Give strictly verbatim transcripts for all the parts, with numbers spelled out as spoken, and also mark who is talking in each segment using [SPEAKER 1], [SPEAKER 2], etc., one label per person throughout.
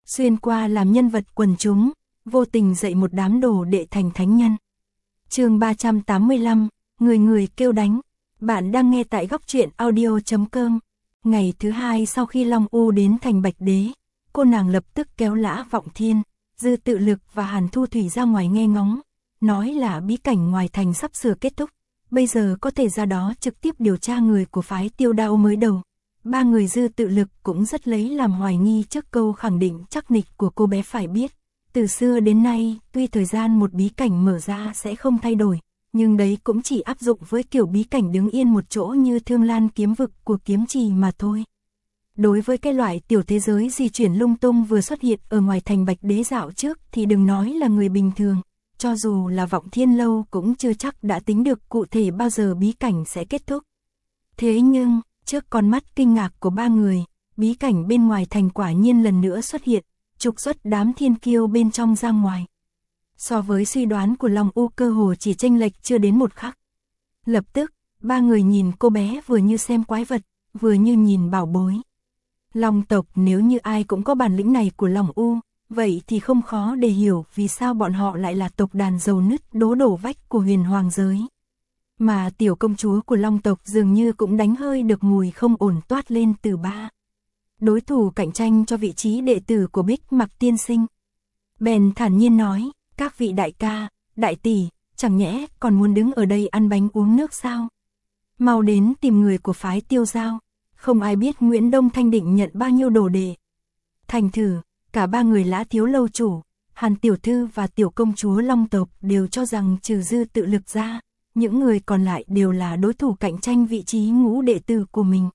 [SPEAKER 1] xuyên qua làm nhân vật quần chúng, vô tình dạy một đám đồ đệ thành thánh nhân. Chương ba trăm tám mươi lăm, người người kêu đánh. Bạn đang nghe tại góc truyện audio chấm com. Ngày thứ hai sau khi Long U đến thành Bạch Đế, cô nàng lập tức kéo Lã Vọng Thiên, Dư Tự Lực và Hàn Thu Thủy ra ngoài nghe ngóng, nói là bí cảnh ngoài thành sắp sửa kết thúc, bây giờ có thể ra đó trực tiếp điều tra người của phái Tiêu Đao mới đầu. Ba người Dư Tự Lực cũng rất lấy làm hoài nghi trước câu khẳng định chắc nịch của cô bé phải biết. Từ xưa đến nay, tuy thời gian một bí cảnh mở ra sẽ không thay đổi, nhưng đấy cũng chỉ áp dụng với kiểu bí cảnh đứng yên một chỗ như Thương Lan kiếm vực của kiếm trì mà thôi. Đối với cái loại tiểu thế giới di chuyển lung tung vừa xuất hiện ở ngoài thành Bạch Đế dạo trước thì đừng nói là người bình thường, cho dù là Vọng Thiên Lâu cũng chưa chắc đã tính được cụ thể bao giờ bí cảnh sẽ kết thúc. Thế nhưng, trước con mắt kinh ngạc của ba người, bí cảnh bên ngoài thành quả nhiên lần nữa xuất hiện, trục xuất đám thiên kiêu bên trong ra ngoài. So với suy đoán của Long U cơ hồ chỉ chênh lệch chưa đến một khắc. Lập tức, ba người nhìn cô bé vừa như xem quái vật, vừa như nhìn bảo bối. Long tộc nếu như ai cũng có bản lĩnh này của Long U, vậy thì không khó để hiểu vì sao bọn họ lại là tộc đàn dầu nứt đố đổ vách của huyền hoàng giới. Mà tiểu công chúa của Long tộc dường như cũng đánh hơi được mùi không ổn toát lên từ ba. Đối thủ cạnh tranh cho vị trí đệ tử của Bích Mặc tiên sinh. Bèn thản nhiên nói, các vị đại ca, đại tỷ, chẳng nhẽ còn muốn đứng ở đây ăn bánh uống nước sao? Mau đến tìm người của phái Tiêu Giao, không ai biết Nguyễn Đông Thanh định nhận bao nhiêu đồ đệ. Thành thử, cả ba người Lã thiếu lâu chủ, Hàn tiểu thư và tiểu công chúa Long tộc đều cho rằng trừ Dư Tự Lực ra, những người còn lại đều là đối thủ cạnh tranh vị trí ngũ đệ tử của mình.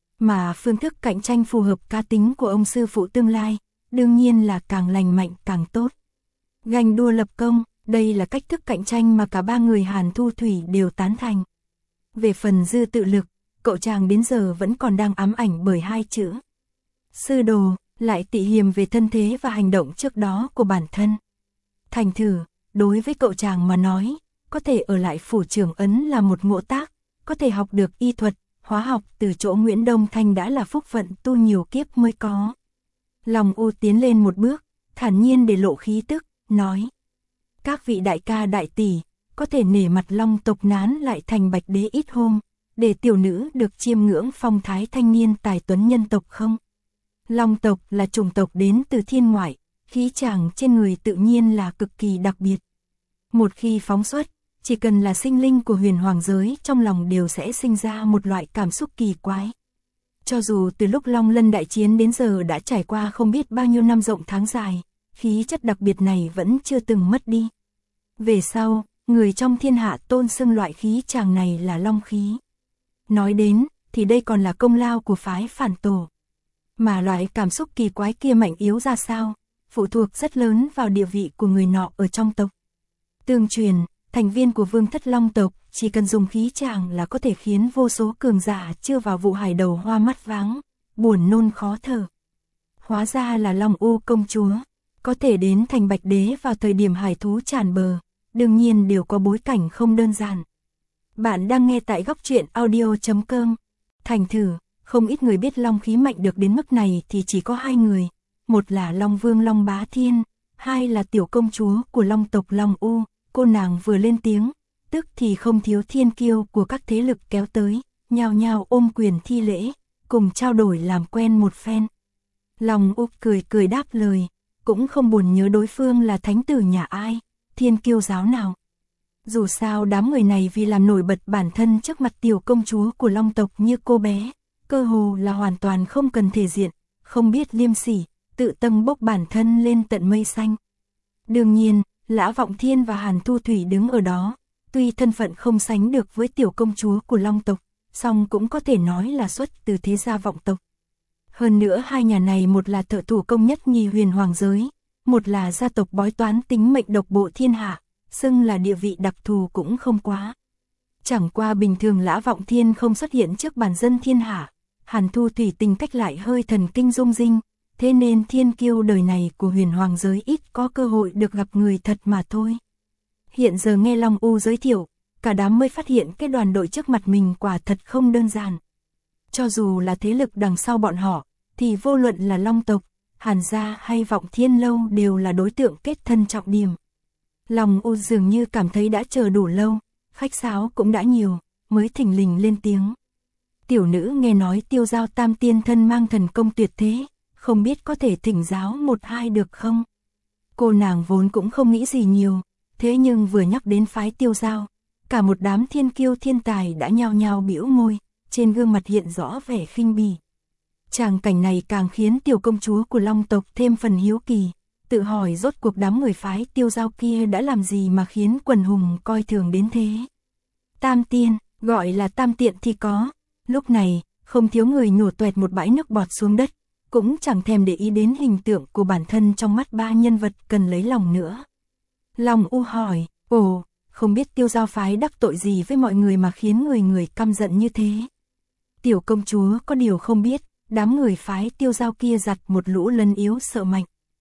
[SPEAKER 1] Mà phương thức cạnh tranh phù hợp cá tính của ông sư phụ tương lai, đương nhiên là càng lành mạnh càng tốt. Ganh đua lập công, đây là cách thức cạnh tranh mà cả ba người Hàn Thu Thủy đều tán thành. Về phần Dư Tự Lực, cậu chàng đến giờ vẫn còn đang ám ảnh bởi hai chữ sư đồ, lại tị hiềm về thân thế và hành động trước đó của bản thân. Thành thử, đối với cậu chàng mà nói, có thể ở lại phủ trưởng ấn là một ngộ tác, có thể học được y thuật, hóa học từ chỗ Nguyễn Đông Thanh đã là phúc phận tu nhiều kiếp mới có. Long U tiến lên một bước, thản nhiên để lộ khí tức, nói: các vị đại ca đại tỷ, có thể nể mặt Long tộc nán lại thành Bạch Đế ít hôm, để tiểu nữ được chiêm ngưỡng phong thái thanh niên tài tuấn nhân tộc không? Long tộc là chủng tộc đến từ thiên ngoại, khí chàng trên người tự nhiên là cực kỳ đặc biệt. Một khi phóng xuất, chỉ cần là sinh linh của huyền hoàng giới trong lòng đều sẽ sinh ra một loại cảm xúc kỳ quái. Cho dù từ lúc Long Lân đại chiến đến giờ đã trải qua không biết bao nhiêu năm rộng tháng dài, khí chất đặc biệt này vẫn chưa từng mất đi. Về sau, người trong thiên hạ tôn xưng loại khí chàng này là long khí. Nói đến, thì đây còn là công lao của phái phản tổ. Mà loại cảm xúc kỳ quái kia mạnh yếu ra sao, phụ thuộc rất lớn vào địa vị của người nọ ở trong tộc. Tương truyền, thành viên của Vương Thất Long tộc chỉ cần dùng khí chàng là có thể khiến vô số cường giả chưa vào vụ hải đầu hoa mắt váng, buồn nôn khó thở. Hóa ra là Long U công chúa, có thể đến thành Bạch Đế vào thời điểm hải thú tràn bờ, đương nhiên đều có bối cảnh không đơn giản. Bạn đang nghe tại góc truyện audio chấm com. Thành thử, không ít người biết long khí mạnh được đến mức này thì chỉ có hai người, một là Long Vương Long Bá Thiên, hai là tiểu công chúa của Long tộc Long U. Cô nàng vừa lên tiếng, tức thì không thiếu thiên kiêu của các thế lực kéo tới, nhao nhao ôm quyền thi lễ, cùng trao đổi làm quen một phen. Long U cười cười đáp lời, cũng không buồn nhớ đối phương là thánh tử nhà ai, thiên kiêu giáo nào. Dù sao đám người này vì làm nổi bật bản thân trước mặt tiểu công chúa của Long tộc như cô bé, cơ hồ là hoàn toàn không cần thể diện, không biết liêm sỉ, tự tâm bốc bản thân lên tận mây xanh. Đương nhiên, Lã Vọng Thiên và Hàn Thu Thủy đứng ở đó, tuy thân phận không sánh được với tiểu công chúa của Long tộc, song cũng có thể nói là xuất từ thế gia vọng tộc. Hơn nữa hai nhà này một là thợ thủ công nhất nhì huyền hoàng giới, một là gia tộc bói toán tính mệnh độc bộ thiên hạ, xưng là địa vị đặc thù cũng không quá. Chẳng qua bình thường Lã Vọng Thiên không xuất hiện trước bản dân thiên hạ, Hàn Thu Thủy tình cách lại hơi thần kinh rung rinh. Thế nên thiên kiêu đời này của huyền hoàng giới ít có cơ hội được gặp người thật mà thôi. Hiện giờ nghe Long U giới thiệu, cả đám mới phát hiện cái đoàn đội trước mặt mình quả thật không đơn giản. Cho dù là thế lực đằng sau bọn họ, thì vô luận là Long tộc, Hàn gia hay Vọng Thiên Lâu đều là đối tượng kết thân trọng điểm. Lòng U dường như cảm thấy đã chờ đủ lâu, khách sáo cũng đã nhiều, mới thình lình lên tiếng. Tiểu nữ nghe nói Tiêu Giao Tam Tiên thân mang thần công tuyệt thế, không biết có thể thỉnh giáo một hai được không? Cô nàng vốn cũng không nghĩ gì nhiều, thế nhưng vừa nhắc đến phái Tiêu Giao, cả một đám thiên kiêu thiên tài đã nhao nhao bĩu môi, trên gương mặt hiện rõ vẻ khinh bỉ. Tràng cảnh này càng khiến tiểu công chúa của Long tộc thêm phần hiếu kỳ, tự hỏi rốt cuộc đám người phái Tiêu Giao kia đã làm gì mà khiến quần hùng coi thường đến thế. Tam tiên, gọi là tam tiện thì có, lúc này, không thiếu người nhổ toẹt một bãi nước bọt xuống đất, cũng chẳng thèm để ý đến hình tượng của bản thân trong mắt ba nhân vật cần lấy lòng nữa. Long U hỏi, ồ, không biết Tiêu Giao phái đắc tội gì với mọi người mà khiến người người căm giận như thế. Tiểu công chúa có điều không biết, đám người phái Tiêu Giao kia giặt một lũ lân yếu sợ mạnh.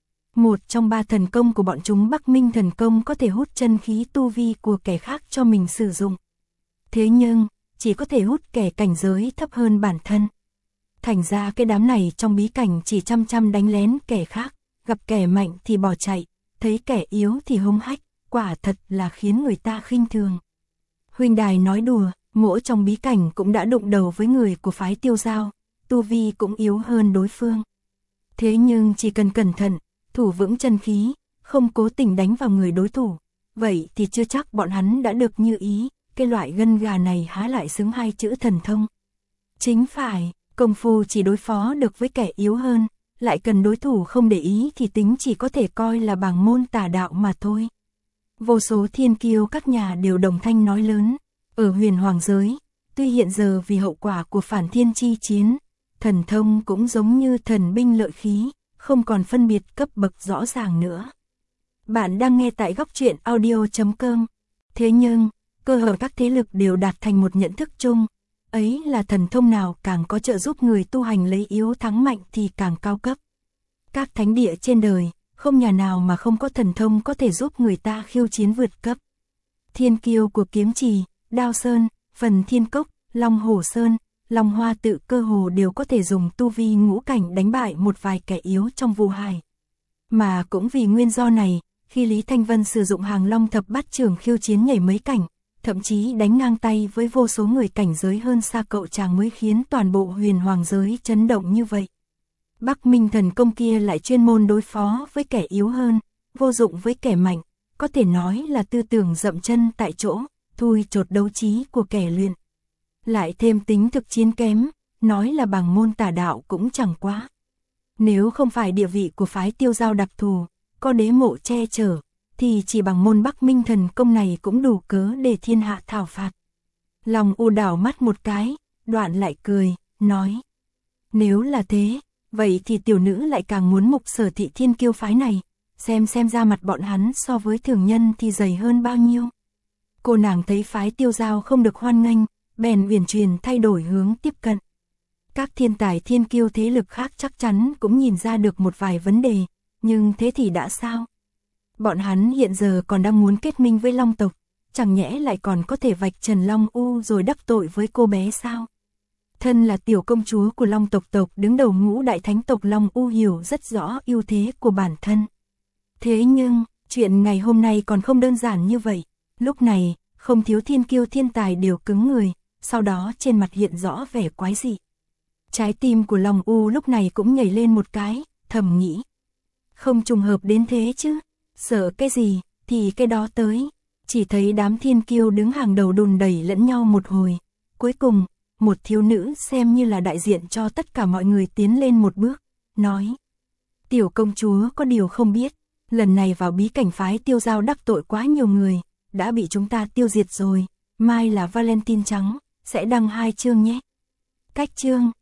[SPEAKER 1] Một trong ba thần công của bọn chúng Bắc Minh thần công có thể hút chân khí tu vi của kẻ khác cho mình sử dụng. Thế nhưng, chỉ có thể hút kẻ cảnh giới thấp hơn bản thân. Thành ra cái đám này trong bí cảnh chỉ chăm chăm đánh lén kẻ khác, gặp kẻ mạnh thì bỏ chạy, thấy kẻ yếu thì hung hách, quả thật là khiến người ta khinh thường. Huynh đài nói đùa, mỗ trong bí cảnh cũng đã đụng đầu với người của phái Tiêu Giao, tu vi cũng yếu hơn đối phương. Thế nhưng chỉ cần cẩn thận, thủ vững chân khí, không cố tình đánh vào người đối thủ, vậy thì chưa chắc bọn hắn đã được như ý, cái loại gân gà này há lại xứng hai chữ thần thông. Chính phải, công phu chỉ đối phó được với kẻ yếu hơn, lại cần đối thủ không để ý thì tính chỉ có thể coi là bảng môn tà đạo mà thôi. Vô số thiên kiêu các nhà đều đồng thanh nói lớn, ở huyền hoàng giới, tuy hiện giờ vì hậu quả của phản thiên chi chiến, thần thông cũng giống như thần binh lợi khí, không còn phân biệt cấp bậc rõ ràng nữa. Bạn đang nghe tại góc truyện audio chấm com. Thế nhưng, cơ hội các thế lực đều đạt thành một nhận thức chung, ấy là thần thông nào càng có trợ giúp người tu hành lấy yếu thắng mạnh thì càng cao cấp. Các thánh địa trên đời, không nhà nào mà không có thần thông có thể giúp người ta khiêu chiến vượt cấp. Thiên kiêu của Kiếm Trì, Đao Sơn, Phần Thiên Cốc, Long Hổ Sơn, Long Hoa Tự cơ hồ đều có thể dùng tu vi ngũ cảnh đánh bại một vài kẻ yếu trong vụ hải. Mà cũng vì nguyên do này, khi Lý Thanh Vân sử dụng Hàng Long thập bát trưởng khiêu chiến nhảy mấy cảnh, thậm chí đánh ngang tay với vô số người cảnh giới hơn xa cậu chàng mới khiến toàn bộ huyền hoàng giới chấn động như vậy. Bắc Minh thần công kia lại chuyên môn đối phó với kẻ yếu hơn, vô dụng với kẻ mạnh, có thể nói là tư tưởng dậm chân tại chỗ, thui chột đấu trí của kẻ luyện. Lại thêm tính thực chiến kém, nói là bằng môn tà đạo cũng chẳng quá. Nếu không phải địa vị của phái Tiêu Giao đặc thù, có đế mộ che chở, thì chỉ bằng môn Bắc Minh thần công này cũng đủ cớ để thiên hạ thảo phạt. Lòng U đảo mắt một cái, đoạn lại cười, nói. Nếu là thế, vậy thì tiểu nữ lại càng muốn mục Sở Thị thiên kiêu phái này, xem xem ra mặt bọn hắn so với thường nhân thì dày hơn bao nhiêu. Cô nàng thấy phái Tiêu Giao không được hoan nghênh, bèn uyển chuyển thay đổi hướng tiếp cận. Các thiên tài thiên kiêu thế lực khác chắc chắn cũng nhìn ra được một vài vấn đề, nhưng thế thì đã sao? Bọn hắn hiện giờ còn đang muốn kết minh với Long tộc, chẳng nhẽ lại còn có thể vạch trần Long U rồi đắc tội với cô bé sao? Thân là tiểu công chúa của Long tộc tộc đứng đầu ngũ đại thánh tộc, Long U hiểu rất rõ ưu thế của bản thân. Thế nhưng, chuyện ngày hôm nay còn không đơn giản như vậy. Lúc này, không thiếu thiên kiêu thiên tài đều cứng người, sau đó trên mặt hiện rõ vẻ quái dị. Trái tim của Long U lúc này cũng nhảy lên một cái, thầm nghĩ. Không trùng hợp đến thế chứ, sợ cái gì, thì cái đó tới. Chỉ thấy đám thiên kiêu đứng hàng đầu đùn đẩy lẫn nhau một hồi. Cuối cùng, một thiếu nữ xem như là đại diện cho tất cả mọi người tiến lên một bước, nói. Tiểu công chúa có điều không biết, lần này vào bí cảnh phái Tiêu Giao đắc tội quá nhiều người, đã bị chúng ta tiêu diệt rồi, mai là Valentine trắng, sẽ đăng hai chương nhé. Cách chương,